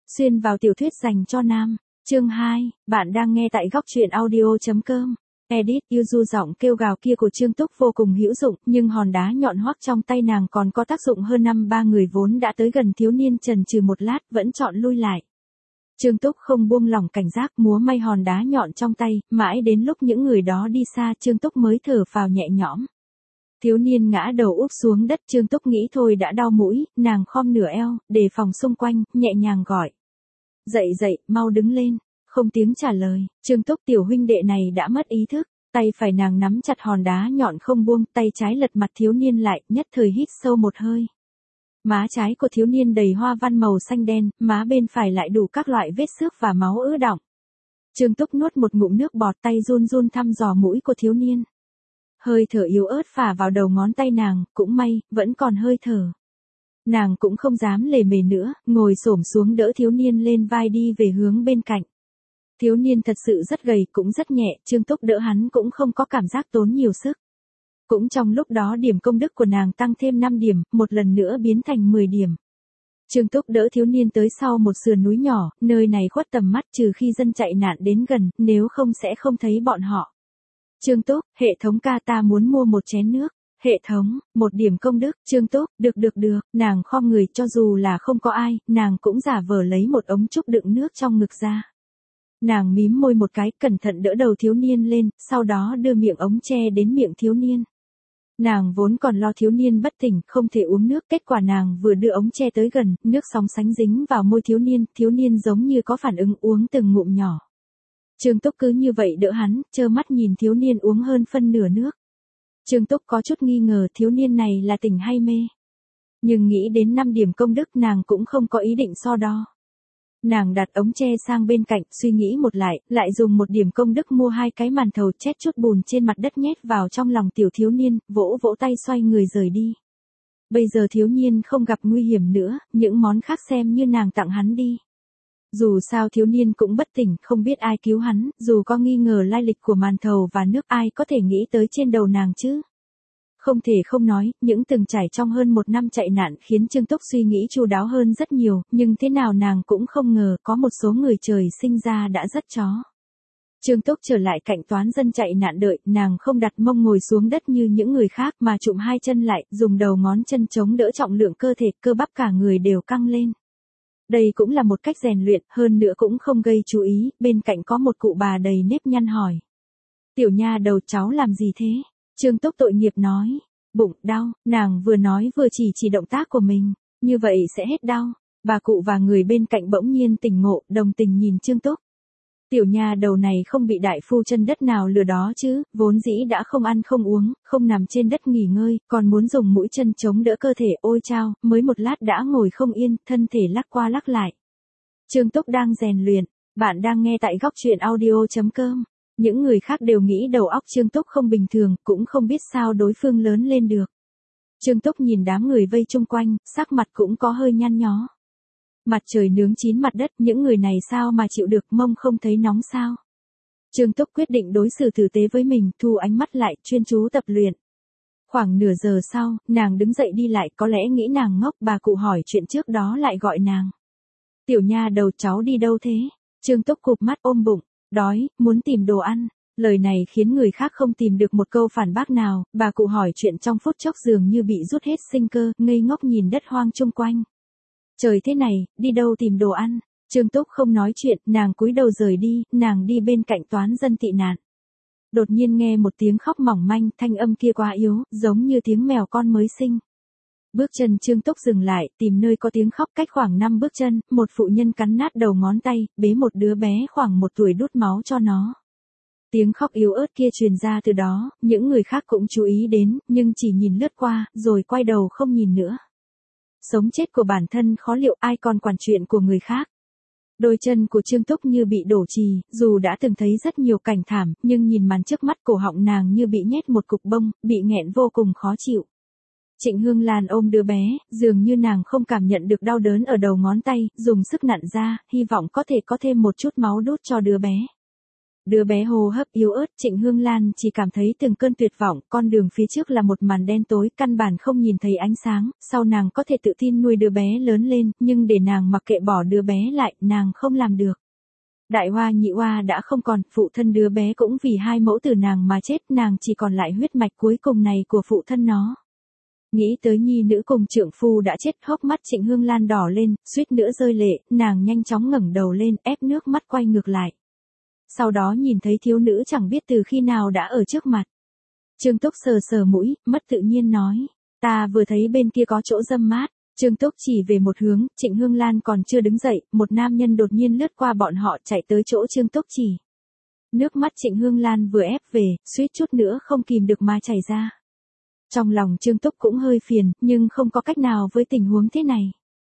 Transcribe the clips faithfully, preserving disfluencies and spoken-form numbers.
Xuyên vào tiểu thuyết dành cho nam. Chương hai, bạn đang nghe tại góc truyện audio.com. Edit, yêu du giọng kêu gào kia của Trương Túc vô cùng hữu dụng, nhưng hòn đá nhọn hoắc trong tay nàng còn có tác dụng hơn năm ba người vốn đã tới gần thiếu niên chần chừ một lát vẫn chọn lui lại. Trương Túc không buông lỏng cảnh giác múa may hòn đá nhọn trong tay, mãi đến lúc những người đó đi xa Trương Túc mới thở phào nhẹ nhõm. Thiếu niên ngã đầu úp xuống đất, Trương Túc nghĩ thôi đã đau mũi, nàng khom nửa eo, đề phòng xung quanh, nhẹ nhàng gọi. Dậy dậy, mau đứng lên. Không tiếng trả lời, Trương Túc tiểu huynh đệ này đã mất ý thức, tay phải nàng nắm chặt hòn đá nhọn không buông, tay trái lật mặt thiếu niên lại, nhất thời hít sâu một hơi. Má trái của thiếu niên đầy hoa văn màu xanh đen, má bên phải lại đủ các loại vết xước và máu ứ đọng. Trương Túc nuốt một ngụm nước bọt, tay run run thăm dò mũi của thiếu niên. Hơi thở yếu ớt phả vào đầu ngón tay nàng, cũng may, vẫn còn hơi thở. Nàng cũng không dám lề mề nữa, ngồi xổm xuống đỡ thiếu niên lên vai đi về hướng bên cạnh. Thiếu niên thật sự rất gầy, cũng rất nhẹ, Trương Túc đỡ hắn cũng không có cảm giác tốn nhiều sức. Cũng trong lúc đó điểm công đức của nàng tăng thêm năm điểm, một lần nữa biến thành mười điểm. Trương Túc đỡ thiếu niên tới sau một sườn núi nhỏ, nơi này khuất tầm mắt trừ khi dân chạy nạn đến gần, nếu không sẽ không thấy bọn họ. Trương Túc, hệ thống ca ta muốn mua một chén nước. Hệ thống, một điểm công đức. Trương Túc, được được được, nàng khom người, cho dù là không có ai, nàng cũng giả vờ lấy một ống trúc đựng nước trong ngực ra. Nàng mím môi một cái, cẩn thận đỡ đầu thiếu niên lên, sau đó đưa miệng ống che đến miệng thiếu niên. Nàng vốn còn lo thiếu niên bất tỉnh, không thể uống nước, kết quả nàng vừa đưa ống che tới gần, nước sóng sánh dính vào môi thiếu niên, thiếu niên giống như có phản ứng uống từng ngụm nhỏ. Trương Túc cứ như vậy đỡ hắn, trơ mắt nhìn thiếu niên uống hơn phân nửa nước. Trương Túc có chút nghi ngờ thiếu niên này là tỉnh hay mê. Nhưng nghĩ đến năm điểm công đức nàng cũng không có ý định so đo. Nàng đặt ống tre sang bên cạnh, suy nghĩ một lại, lại dùng một điểm công đức mua hai cái màn thầu chét chút bùn trên mặt đất nhét vào trong lòng tiểu thiếu niên, vỗ vỗ tay xoay người rời đi. Bây giờ thiếu niên không gặp nguy hiểm nữa, những món khác xem như nàng tặng hắn đi. Dù sao thiếu niên cũng bất tỉnh, không biết ai cứu hắn, dù có nghi ngờ lai lịch của màn thầu và nước ai có thể nghĩ tới trên đầu nàng chứ. Không thể không nói, những từng trải trong hơn một năm chạy nạn khiến Trương Túc suy nghĩ chu đáo hơn rất nhiều, nhưng thế nào nàng cũng không ngờ có một số người trời sinh ra đã rất chó. Trương Túc trở lại cạnh toán dân chạy nạn đợi, nàng không đặt mông ngồi xuống đất như những người khác mà chụm hai chân lại, dùng đầu ngón chân chống đỡ trọng lượng cơ thể, cơ bắp cả người đều căng lên. Đây cũng là một cách rèn luyện, hơn nữa cũng không gây chú ý, bên cạnh có một cụ bà đầy nếp nhăn hỏi. Tiểu nha đầu cháu làm gì thế? Trương Túc tội nghiệp nói. Bụng đau, nàng vừa nói vừa chỉ chỉ động tác của mình, như vậy sẽ hết đau. Bà cụ và người bên cạnh bỗng nhiên tỉnh ngộ, đồng tình nhìn Trương Túc. Tiểu nha đầu này không bị đại phu chân đất nào lừa đó chứ, vốn dĩ đã không ăn không uống, không nằm trên đất nghỉ ngơi, còn muốn dùng mũi chân chống đỡ cơ thể, ôi chao, mới một lát đã ngồi không yên, thân thể lắc qua lắc lại. Trương Túc đang rèn luyện, bạn đang nghe tại góc truyện audio.com. Những người khác đều nghĩ đầu óc Trương Túc không bình thường, cũng không biết sao đối phương lớn lên được. Trương Túc nhìn đám người vây chung quanh, sắc mặt cũng có hơi nhăn nhó. Mặt trời nướng chín mặt đất, những người này sao mà chịu được, mông không thấy nóng sao? Trương Túc quyết định đối xử tử tế với mình, thu ánh mắt lại, chuyên chú tập luyện. Khoảng nửa giờ sau, nàng đứng dậy đi lại, có lẽ nghĩ nàng ngốc, bà cụ hỏi chuyện trước đó lại gọi nàng. Tiểu nha đầu cháu đi đâu thế? Trương Túc cụp mắt ôm bụng, đói, muốn tìm đồ ăn. Lời này khiến người khác không tìm được một câu phản bác nào, bà cụ hỏi chuyện trong phút chốc dường như bị rút hết sinh cơ, ngây ngốc nhìn đất hoang chung quanh. Trời thế này, đi đâu tìm đồ ăn? Trương Túc không nói chuyện, nàng cúi đầu rời đi, nàng đi bên cạnh toán dân tị nạn. Đột nhiên nghe một tiếng khóc mỏng manh, thanh âm kia quá yếu, giống như tiếng mèo con mới sinh. Bước chân Trương Túc dừng lại, tìm nơi có tiếng khóc cách khoảng năm bước chân, một phụ nhân cắn nát đầu ngón tay, bế một đứa bé khoảng một tuổi đút máu cho nó. Tiếng khóc yếu ớt kia truyền ra từ đó, những người khác cũng chú ý đến, nhưng chỉ nhìn lướt qua, rồi quay đầu không nhìn nữa. Sống chết của bản thân khó liệu, ai còn quản chuyện của người khác. Đôi chân của Trương Túc như bị đổ trì, dù đã từng thấy rất nhiều cảnh thảm, nhưng nhìn màn trước mắt cổ họng nàng như bị nhét một cục bông, bị nghẹn vô cùng khó chịu. Trịnh Hương Lan ôm đứa bé, dường như nàng không cảm nhận được đau đớn ở đầu ngón tay, dùng sức nặn ra, hy vọng có thể có thêm một chút máu đút cho đứa bé. Đứa bé hô hấp yếu ớt, Trịnh Hương Lan chỉ cảm thấy từng cơn tuyệt vọng, con đường phía trước là một màn đen tối, căn bản không nhìn thấy ánh sáng, sau nàng có thể tự tin nuôi đứa bé lớn lên, nhưng để nàng mặc kệ bỏ đứa bé lại, nàng không làm được. Đại Hoa nhị Hoa đã không còn, phụ thân đứa bé cũng vì hai mẫu tử nàng mà chết, nàng chỉ còn lại huyết mạch cuối cùng này của phụ thân nó. Nghĩ tới nhi nữ cùng trượng phu đã chết, hốc mắt Trịnh Hương Lan đỏ lên, suýt nữa rơi lệ, nàng nhanh chóng ngẩng đầu lên, ép nước mắt quay ngược lại. Sau đó nhìn thấy thiếu nữ chẳng biết từ khi nào đã ở trước mặt. Trương Túc sờ sờ mũi, mất tự nhiên nói, ta vừa thấy bên kia có chỗ râm mát. Trương Túc chỉ về một hướng, Trịnh Hương Lan còn chưa đứng dậy, một nam nhân đột nhiên lướt qua bọn họ chạy tới chỗ Trương Túc chỉ. Nước mắt Trịnh Hương Lan vừa ép về, suýt chút nữa không kìm được mà chảy ra. Trong lòng Trương Túc cũng hơi phiền, nhưng không có cách nào với tình huống thế này.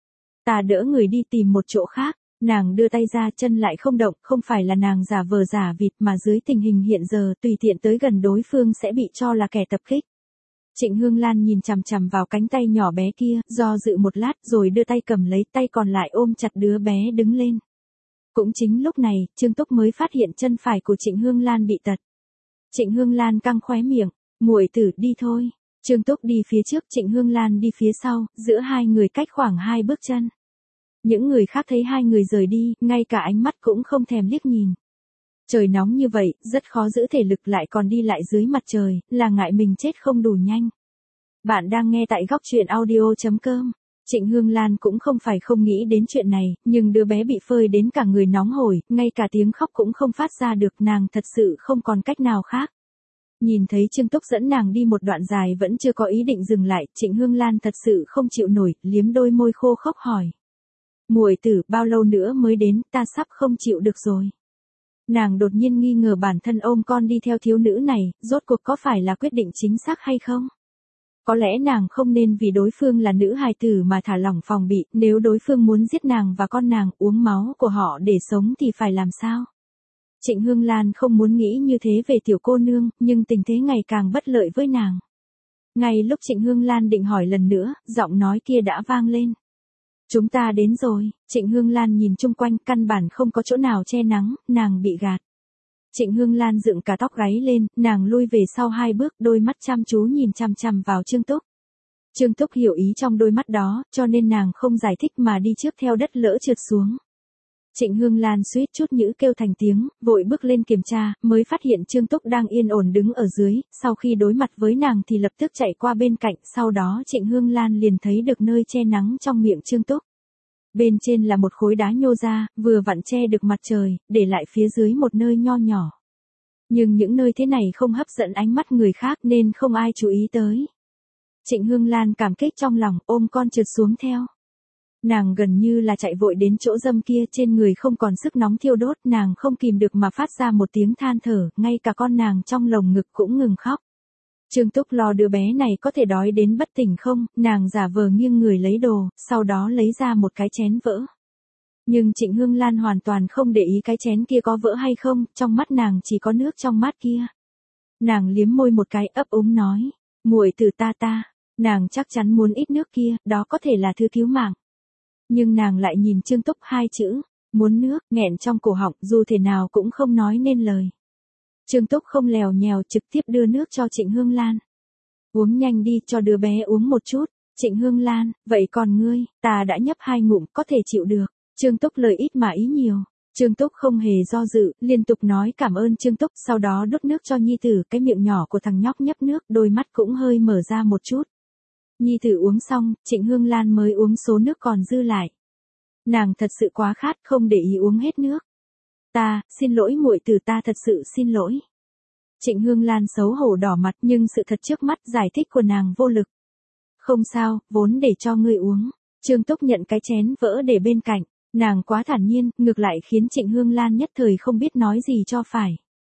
Ta đỡ người đi tìm một chỗ khác, nàng đưa tay ra, chân lại không động, không phải là nàng giả vờ giả vịt mà dưới tình hình hiện giờ tùy tiện tới gần đối phương sẽ bị cho là kẻ tập kích. Trịnh Hương Lan nhìn chằm chằm vào cánh tay nhỏ bé kia, do dự một lát rồi đưa tay cầm lấy, tay còn lại ôm chặt đứa bé đứng lên. Cũng chính lúc này, Trương Túc mới phát hiện chân phải của Trịnh Hương Lan bị tật. Trịnh Hương Lan căng khóe miệng, muội tử đi thôi. Trương Túc đi phía trước, Trịnh Hương Lan đi phía sau, giữa hai người cách khoảng hai bước chân. Những người khác thấy hai người rời đi, ngay cả ánh mắt cũng không thèm liếc nhìn. Trời nóng như vậy, rất khó giữ thể lực lại còn đi lại dưới mặt trời, là ngại mình chết không đủ nhanh. Bạn đang nghe tại góc truyện audio chấm com. Trịnh Hương Lan cũng không phải không nghĩ đến chuyện này, nhưng đứa bé bị phơi đến cả người nóng hổi, ngay cả tiếng khóc cũng không phát ra được, nàng thật sự không còn cách nào khác. Nhìn thấy Trương Túc dẫn nàng đi một đoạn dài vẫn chưa có ý định dừng lại, Trịnh Hương Lan thật sự không chịu nổi, liếm đôi môi khô khốc hỏi. Muội tử, bao lâu nữa mới đến, ta sắp không chịu được rồi. Nàng đột nhiên nghi ngờ bản thân ôm con đi theo thiếu nữ này, rốt cuộc có phải là quyết định chính xác hay không? Có lẽ nàng không nên vì đối phương là nữ hài tử mà thả lỏng phòng bị, nếu đối phương muốn giết nàng và con nàng, uống máu của họ để sống thì phải làm sao? Trịnh Hương Lan không muốn nghĩ như thế về tiểu cô nương, nhưng tình thế ngày càng bất lợi với nàng. Ngay lúc Trịnh Hương Lan định hỏi lần nữa, giọng nói kia đã vang lên. Chúng ta đến rồi. Trịnh Hương Lan nhìn chung quanh, căn bản không có chỗ nào che nắng, nàng bị gạt. Trịnh Hương Lan dựng cả tóc gáy lên, nàng lui về sau hai bước, đôi mắt chăm chú nhìn chằm chằm vào Trương Túc. Trương Túc hiểu ý trong đôi mắt đó, cho nên nàng không giải thích mà đi trước theo đất lỡ trượt xuống. Trịnh Hương Lan suýt chút nhữ kêu thành tiếng, vội bước lên kiểm tra, mới phát hiện Trương Túc đang yên ổn đứng ở dưới, sau khi đối mặt với nàng thì lập tức chạy qua bên cạnh, sau đó Trịnh Hương Lan liền thấy được nơi che nắng trong miệng Trương Túc. Bên trên là một khối đá nhô ra, vừa vặn che được mặt trời, để lại phía dưới một nơi nho nhỏ. Nhưng những nơi thế này không hấp dẫn ánh mắt người khác nên không ai chú ý tới. Trịnh Hương Lan cảm kích trong lòng, ôm con trượt xuống theo. Nàng gần như là chạy vội đến chỗ dâm kia, trên người không còn sức nóng thiêu đốt, nàng không kìm được mà phát ra một tiếng than thở, ngay cả con nàng trong lồng ngực cũng ngừng khóc. Trương Túc lo đứa bé này có thể đói đến bất tỉnh không, nàng giả vờ nghiêng người lấy đồ, sau đó lấy ra một cái chén vỡ. Nhưng Trịnh Hương Lan hoàn toàn không để ý cái chén kia có vỡ hay không, trong mắt nàng chỉ có nước trong mát kia. Nàng liếm môi một cái, ấp úng nói, muội tử ta ta, nàng chắc chắn muốn ít nước kia, đó có thể là thứ cứu mạng. Nhưng nàng lại nhìn Trương Túc hai chữ, muốn nước, nghẹn trong cổ họng, dù thế nào cũng không nói nên lời. Trương Túc không lèo nhèo, trực tiếp đưa nước cho Trịnh Hương Lan. Uống nhanh đi, cho đứa bé uống một chút. Trịnh Hương Lan, vậy còn ngươi, ta đã nhấp hai ngụm, có thể chịu được. Trương Túc lời ít mà ý nhiều. Trương Túc không hề do dự, liên tục nói cảm ơn Trương Túc, sau đó đút nước cho nhi tử, cái miệng nhỏ của thằng nhóc nhấp nước, đôi mắt cũng hơi mở ra một chút. Nhi tử uống xong, Trịnh Hương Lan mới uống số nước còn dư lại. Nàng thật sự quá khát, không để ý uống hết nước. Ta, xin lỗi muội tử, ta thật sự xin lỗi. Trịnh Hương Lan xấu hổ đỏ mặt, nhưng sự thật trước mắt giải thích của nàng vô lực. Không sao, vốn để cho ngươi uống. Trương Túc nhận cái chén vỡ để bên cạnh, nàng quá thản nhiên, ngược lại khiến Trịnh Hương Lan nhất thời không biết nói gì cho phải.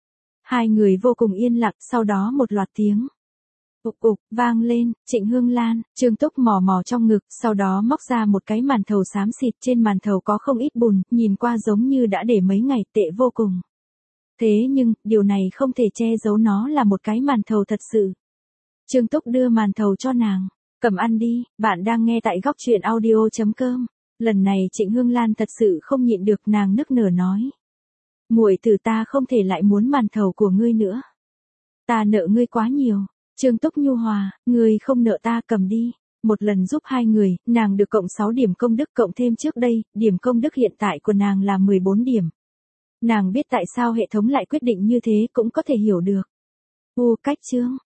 Hai người vô cùng yên lặng, sau đó một loạt tiếng ục ục vang lên. Trịnh Hương Lan, Trương Túc mò mò trong ngực, sau đó móc ra một cái màn thầu xám xịt, trên màn thầu có không ít bùn, nhìn qua giống như đã để mấy ngày, tệ vô cùng. Thế nhưng, điều này không thể che giấu nó là một cái màn thầu thật sự. Trương Túc đưa màn thầu cho nàng, cầm ăn đi. Bạn đang nghe tại góc truyện audio chấm com. Lần này Trịnh Hương Lan thật sự không nhịn được, nàng nức nở nói. muội tử ta không thể lại muốn màn thầu của ngươi nữa. Ta nợ ngươi quá nhiều. Trương Túc nhu hòa, ngươi không nợ ta, cầm đi. Một lần giúp hai người, nàng được cộng sáu điểm công đức, cộng thêm trước đây, điểm công đức hiện tại của nàng là mười bốn điểm. Nàng biết tại sao hệ thống lại quyết định như thế, cũng có thể hiểu được. U cách chương.